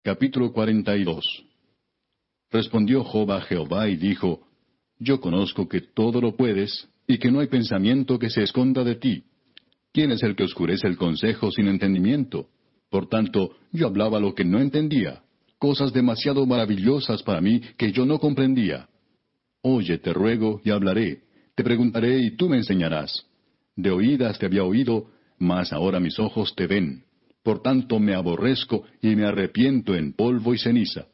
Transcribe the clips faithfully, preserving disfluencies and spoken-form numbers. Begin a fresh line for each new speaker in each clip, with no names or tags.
Capítulo cuarenta y dos. Respondió Job a Jehová y dijo, Yo conozco que todo lo puedes, y que no hay pensamiento que se esconda de ti. ¿Quién es el que oscurece el consejo sin entendimiento? Por tanto, yo hablaba lo que no entendía, cosas demasiado maravillosas para mí que yo no comprendía. Oye, te ruego, y hablaré, te preguntaré, y tú me enseñarás. De oídas te había oído, mas ahora mis ojos te ven. Por tanto me aborrezco, y me arrepiento en polvo y ceniza.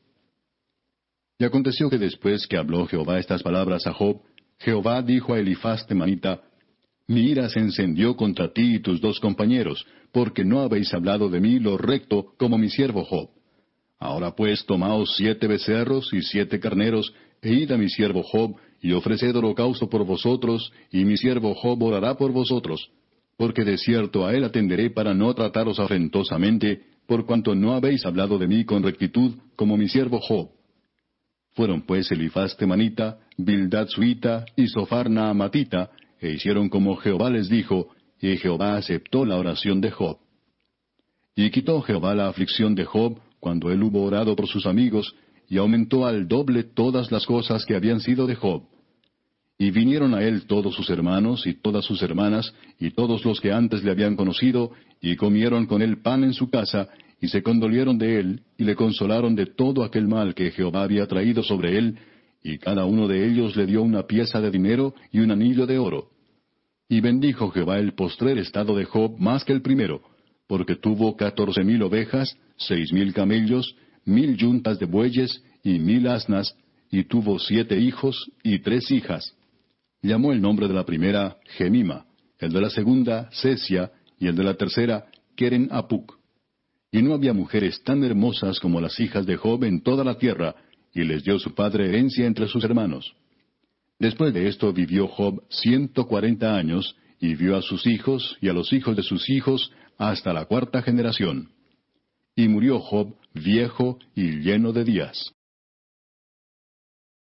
Y aconteció que después que habló Jehová estas palabras a Job, Jehová dijo a Elifaz temanita, Mi ira se encendió contra ti y tus dos compañeros, porque no habéis hablado de mí lo recto como mi siervo Job. Ahora pues tomaos siete becerros y siete carneros, e id a mi siervo Job, y ofreced holocausto por vosotros, y mi siervo Job orará por vosotros. Porque de cierto a él atenderé para no trataros afrentosamente, por cuanto no habéis hablado de mí con rectitud como mi siervo Job. Fueron pues Elifaz temanita, Bildad suita y Sophar naamatita, e hicieron como Jehová les dijo, y Jehová aceptó la oración de Job. Y quitó Jehová la aflicción de Job, cuando él hubo orado por sus amigos, y aumentó al doble todas las cosas que habían sido de Job. Y vinieron a él todos sus hermanos y todas sus hermanas, y todos los que antes le habían conocido, y comieron con él pan en su casa, y se condolieron de él, y le consolaron de todo aquel mal que Jehová había traído sobre él, y cada uno de ellos le dio una pieza de dinero y un anillo de oro. Y bendijo Jehová el postrer estado de Job más que el primero, porque tuvo catorce mil ovejas, seis mil camellos, mil yuntas de bueyes y mil asnas, y tuvo siete hijos y tres hijas. Llamó el nombre de la primera Gemima, el de la segunda Sesia, y el de la tercera Keren Apuk. Y no había mujeres tan hermosas como las hijas de Job en toda la tierra, y les dio su padre herencia entre sus hermanos. Después de esto vivió Job ciento cuarenta años, y vio a sus hijos y a los hijos de sus hijos hasta la cuarta generación. Y murió Job viejo y lleno de días.